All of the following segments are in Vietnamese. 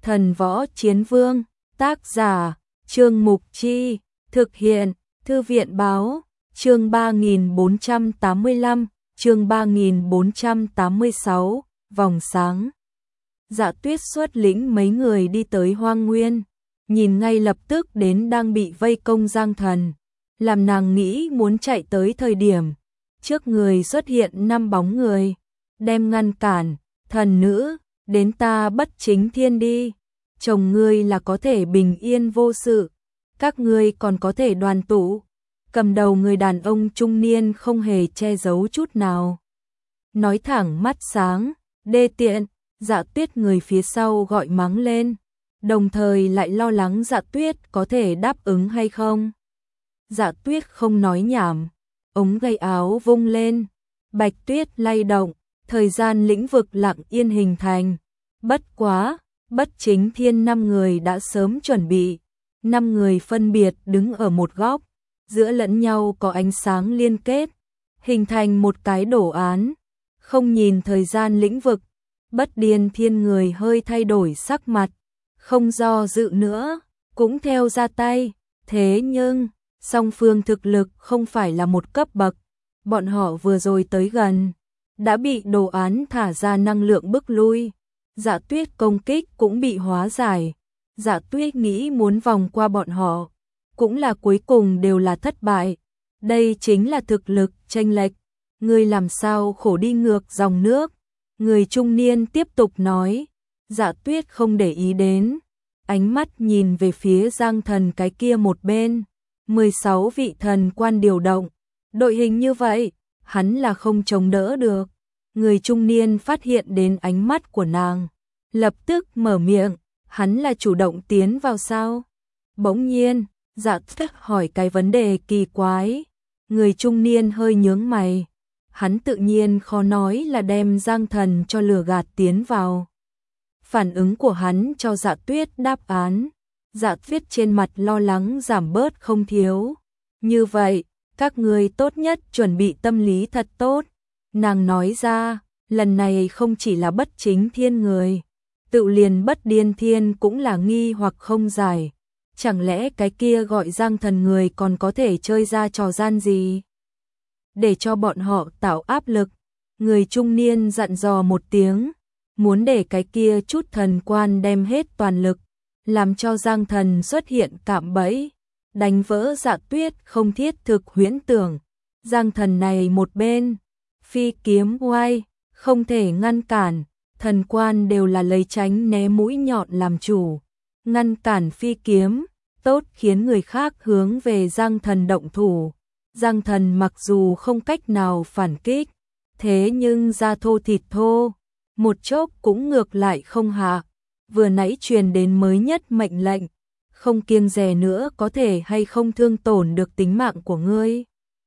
Thần Võ Chiến Vương, tác giả, Trương Mục Chi, thực hiện, Thư viện báo, chương 3485, chương 3486, vòng sáng. Dạ Tuyết xuất lĩnh mấy người đi tới Hoang Nguyên, nhìn ngay lập tức đến đang bị vây công Giang Thần, làm nàng nghĩ muốn chạy tới thời điểm, trước người xuất hiện 5 bóng người, đem ngăn cản, thần nữ, đến ta Bất Chính Thiên đi, chồng ngươi là có thể bình yên vô sự, các ngươi còn có thể đoàn tụ. Cầm đầu người đàn ông trung niên không hề che giấu chút nào. Nói thẳng mắt sáng, đê tiện, Dạ Tuyết người phía sau gọi mắng lên, đồng thời lại lo lắng Dạ Tuyết có thể đáp ứng hay không. Dạ Tuyết không nói nhảm, ống tay áo vung lên, bạch tuyết lay động, thời gian lĩnh vực lặng yên hình thành. Bất quá, Bất Chính Thiên 5 người đã sớm chuẩn bị, 5 người phân biệt đứng ở một góc, giữa lẫn nhau có ánh sáng liên kết, hình thành một cái đồ án. Không nhìn thời gian lĩnh vực, Bất Điên Thiên người hơi thay đổi sắc mặt, không do dự nữa, cũng theo ra tay. Thế nhưng, song phương thực lực không phải là một cấp bậc, bọn họ vừa rồi tới gần, đã bị đồ án thả ra năng lượng bức lui. Dạ Tuyết công kích cũng bị hóa giải. Dạ Tuyết nghĩ muốn vòng qua bọn họ, cũng là cuối cùng đều là thất bại. Đây chính là thực lực chênh lệch, người làm sao khổ đi ngược dòng nước. Người trung niên tiếp tục nói, Dạ Tuyết không để ý đến, ánh mắt nhìn về phía Giang Thần cái kia một bên. 16 vị thần quan điều động, đội hình như vậy, hắn là không chống đỡ được. Người trung niên phát hiện đến ánh mắt của nàng, lập tức mở miệng, hắn là chủ động tiến vào sao? Bỗng nhiên, Dạ Tuyết hỏi cái vấn đề kỳ quái. Người trung niên hơi nhướng mày, hắn tự nhiên khó nói là đem Giang Thần cho lừa gạt tiến vào. Phản ứng của hắn cho Dạ Tuyết đáp án. Dạ Tuyết trên mặt lo lắng giảm bớt không thiếu. Như vậy, các ngươi tốt nhất chuẩn bị tâm lý thật tốt. Nàng nói ra, lần này không chỉ là Bất Chính Thiên người, tự liền Bất Điên Thiên cũng là nghi hoặc không giải. Chẳng lẽ cái kia gọi Giang Thần người còn có thể chơi ra trò gian gì? Để cho bọn họ tạo áp lực, người trung niên dặn dò một tiếng, muốn để cái kia chút thần quan đem hết toàn lực, làm cho Giang Thần xuất hiện cạm bẫy, đánh vỡ Dạ Tuyết không thiết thực huyễn tưởng. Giang Thần này một bên, phi kiếm oai, không thể ngăn cản, thần quan đều là lấy tránh né mũi nhọn làm chủ. Ngăn cản phi kiếm, tốt khiến người khác hướng về Giang Thần động thủ. Giang Thần mặc dù không cách nào phản kích, thế nhưng da thô thịt thô, một chốc cũng ngược lại không hạ. Vừa nãy truyền đến mới nhất mệnh lệnh, không kiêng dè nữa có thể hay không thương tổn được tính mạng của ngươi.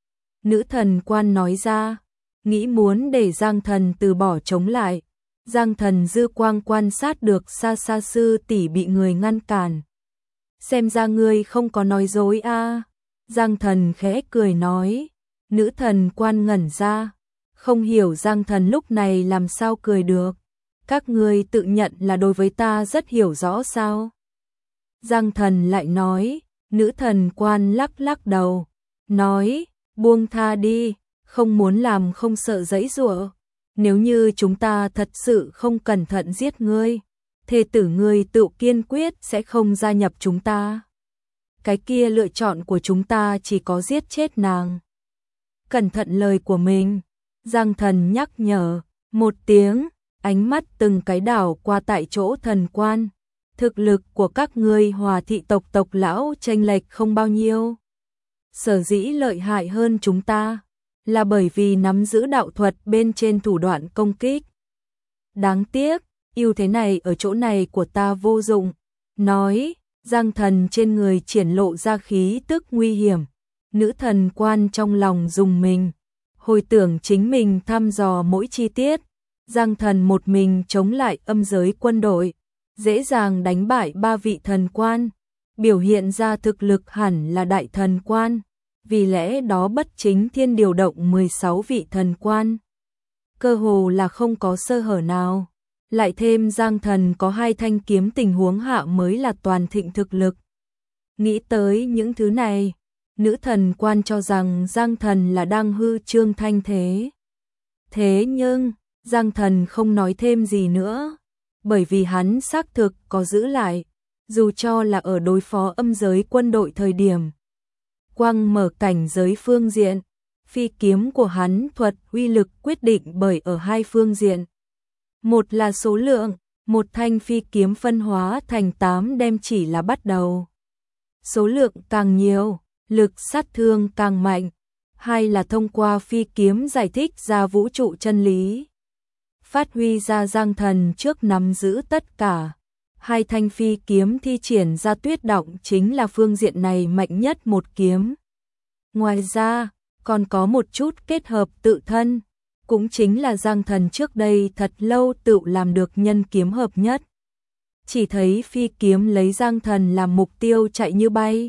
Nữ thần quan nói ra, nghĩ muốn để Giang Thần từ bỏ chống lại. Giang Thần dư quang quan sát được xa xa sư tỷ bị người ngăn cản. Xem ra ngươi không có nói dối a. Giang Thần khẽ cười nói. Nữ thần quan ngẩn ra, không hiểu Giang Thần lúc này làm sao cười được. Các ngươi tự nhận là đối với ta rất hiểu rõ sao? Giang Thần lại nói. Nữ thần quan lắc lắc đầu, nói, buông tha đi, không muốn làm không sợ giãy giụa. Nếu như chúng ta thật sự không cẩn thận giết ngươi, thê tử ngươi tự kiên quyết sẽ không gia nhập chúng ta. Cái kia lựa chọn của chúng ta chỉ có giết chết nàng. Cẩn thận lời của mình. Giang Thần nhắc nhở, một tiếng, ánh mắt từng cái đảo qua tại chỗ thần quan. Thực lực của các ngươi Hòa thị tộc tộc lão chênh lệch không bao nhiêu. Sở dĩ lợi hại hơn chúng ta, là bởi vì nắm giữ đạo thuật bên trên thủ đoạn công kích. Đáng tiếc, ưu thế này ở chỗ này của ta vô dụng. Nói, Giang Thần trên người triển lộ ra khí tức nguy hiểm. Nữ thần quan trong lòng rùng mình, hồi tưởng chính mình thăm dò mỗi chi tiết. Giang Thần một mình chống lại âm giới quân đội, dễ dàng đánh bại 3 vị thần quan, biểu hiện ra thực lực hẳn là đại thần quan. Vì lẽ đó Bất Chính Thiên điều động 16 vị thần quan, cơ hồ là không có sơ hở nào. lại thêm Giang Thần có 2 thanh kiếm tình huống hạ mới là toàn thịnh thực lực. Nghĩ tới những thứ này, nữ thần quan cho rằng Giang Thần là đang hư trương thanh thế. Thế nhưng, Giang Thần không nói thêm gì nữa, bởi vì hắn xác thực có giữ lại, dù cho là ở đối phó âm giới quân đội thời điểm. Quang mở cảnh giới phương diện, phi kiếm của hắn thuật uy lực quyết định bởi ở 2 phương diện. Một là số lượng, một thanh phi kiếm phân hóa thành 8 đem chỉ là bắt đầu. Số lượng càng nhiều, lực sát thương càng mạnh. Hai là thông qua phi kiếm giải thích ra vũ trụ chân lý. Phát huy ra Giang Thần trước nắm giữ tất cả. 2 thanh phi kiếm thi triển ra tuyết động chính là phương diện này mạnh nhất một kiếm. Ngoài ra, còn có một chút kết hợp tự thân, cũng chính là Giang Thần trước đây thật lâu tự làm được nhân kiếm hợp nhất. Chỉ thấy phi kiếm lấy Giang Thần làm mục tiêu chạy như bay.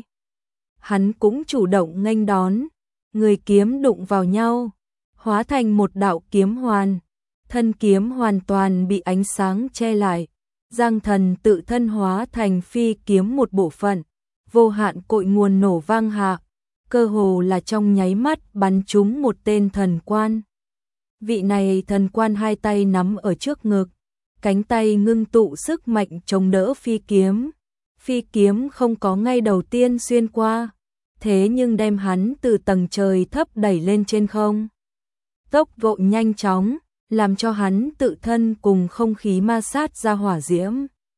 Hắn cũng chủ động nghênh đón, người kiếm đụng vào nhau, hóa thành một đạo kiếm hoàn. Thân kiếm hoàn toàn bị ánh sáng che lại. Giang Thần tự thân hóa thành phi kiếm một bộ phận, vô hạn cội nguồn nổ vang hạ, cơ hồ là trong nháy mắt bắn trúng một tên thần quan. Vị này thần quan 2 tay nắm ở trước ngực, cánh tay ngưng tụ sức mạnh chống đỡ phi kiếm. Phi kiếm không có ngay đầu tiên xuyên qua, thế nhưng đem hắn từ tầng trời thấp đẩy lên trên không. Tốc độ nhanh chóng, làm cho hắn tự thân cùng không khí ma sát ra hỏa diễm.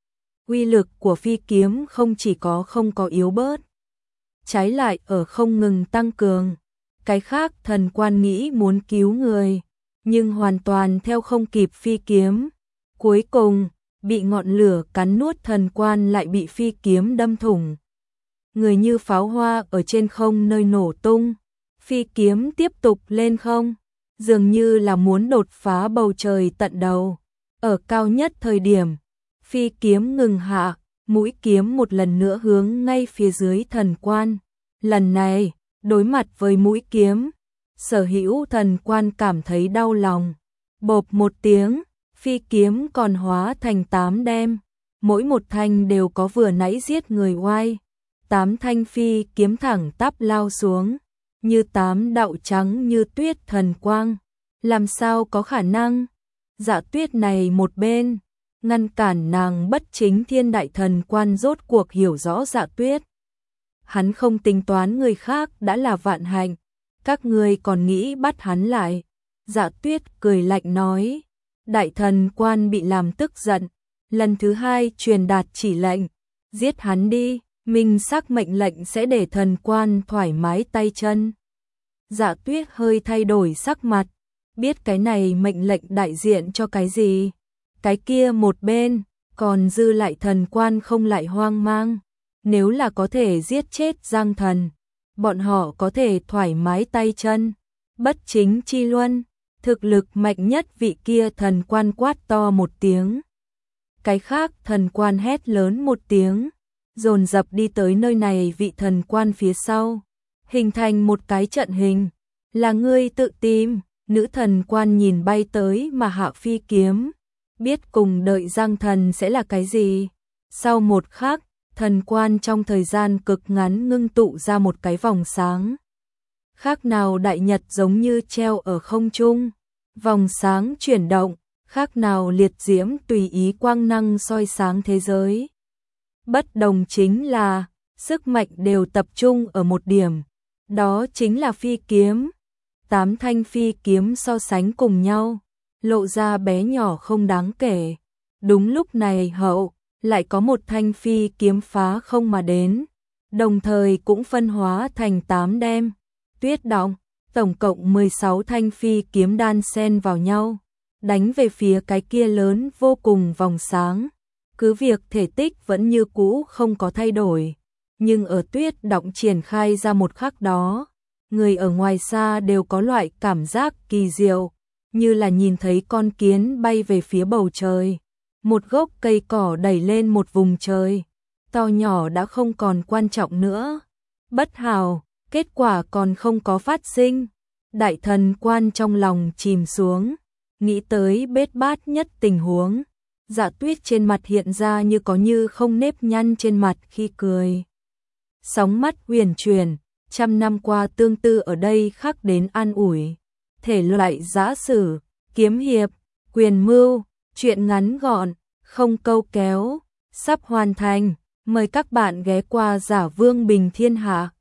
Uy lực của phi kiếm không chỉ không có yếu bớt, trái lại ở không ngừng tăng cường. Cái khác thần quan nghĩ muốn cứu người, nhưng hoàn toàn theo không kịp phi kiếm. Cuối cùng, bị ngọn lửa cắn nuốt thần quan lại bị phi kiếm đâm thủng. Người như pháo hoa ở trên không nơi nổ tung, phi kiếm tiếp tục lên không, dường như là muốn đột phá bầu trời tận đầu. Ở cao nhất thời điểm, phi kiếm ngừng hạ, mũi kiếm một lần nữa hướng ngay phía dưới thần quan. Lần này, đối mặt với mũi kiếm, sở hữu thần quan cảm thấy đau lòng. Bộp một tiếng, phi kiếm còn hóa thành 8 đem, mỗi một thanh đều có vừa nãy giết người oai. 8 thanh phi kiếm thẳng tắp lao xuống, như 8 đạo trắng như tuyết thần quang. Làm sao có khả năng? Dạ Tuyết này một bên, ngăn cản nàng bất chính thiên đại thần quan rốt cuộc hiểu rõ Dạ Tuyết. Hắn không tính toán người khác đã là vạn hạnh, các ngươi còn nghĩ bắt hắn lại. Dạ Tuyết cười lạnh nói, đại thần quan bị làm tức giận, lần thứ 2 truyền đạt chỉ lệnh, giết hắn đi, minh xác mệnh lệnh sẽ để thần quan thoải mái tay chân. Dạ Tuyết hơi thay đổi sắc mặt, biết cái này mệnh lệnh đại diện cho cái gì. Cái kia một bên, còn dư lại thần quan không lại hoang mang. Nếu là có thể giết chết Giang Thần, bọn họ có thể thoải mái tay chân. Bất chính chi luân, thực lực mạnh nhất vị kia thần quan quát to một tiếng. Cái khác thần quan hét lớn một tiếng, dồn dập đi tới nơi này vị thần quan phía sau, hình thành một cái trận hình. Là ngươi tự tìm. Nữ thần quan nhìn bay tới mà hạ phi kiếm, biết cùng đợi Giang Thần sẽ là cái gì. Sau một khắc, thần quan trong thời gian cực ngắn ngưng tụ ra một cái vòng sáng. Khác nào đại nhật giống như treo ở không trung, vòng sáng chuyển động, khác nào liệt diễm tùy ý quang năng soi sáng thế giới. Bất đồng chính là, sức mạnh đều tập trung ở một điểm, đó chính là phi kiếm. 8 thanh phi kiếm so sánh cùng nhau, lộ ra bé nhỏ không đáng kể. Đúng lúc này hậu, lại có một thanh phi kiếm phá không mà đến, đồng thời cũng phân hóa thành 8 đem. Tuyết động, tổng cộng 16 thanh phi kiếm đan xen vào nhau, đánh về phía cái kia lớn vô cùng vòng sáng. Cứ việc thể tích vẫn như cũ không có thay đổi, nhưng ở tuyết động triển khai ra một khắc đó, người ở ngoài xa đều có loại cảm giác kỳ diệu, như là nhìn thấy con kiến bay về phía bầu trời. Một gốc cây cỏ đẩy lên một vùng trời, to nhỏ đã không còn quan trọng nữa. Bất hảo, kết quả còn không có phát sinh. Đại thần quan trong lòng chìm xuống, nghĩ tới bết bát nhất tình huống. Dạ Tuyết trên mặt hiện ra như có như không nếp nhăn trên mặt khi cười. Sóng mắt huyền chuyển, trăm năm qua tương tư ở đây khắc đến an ủi. Thể loại giã sử, kiếm hiệp, quyền mưu, truyện ngắn gọn, không câu kéo, sắp hoàn thành. Mời các bạn ghé qua Giả Vương Bình Thiên Hạ.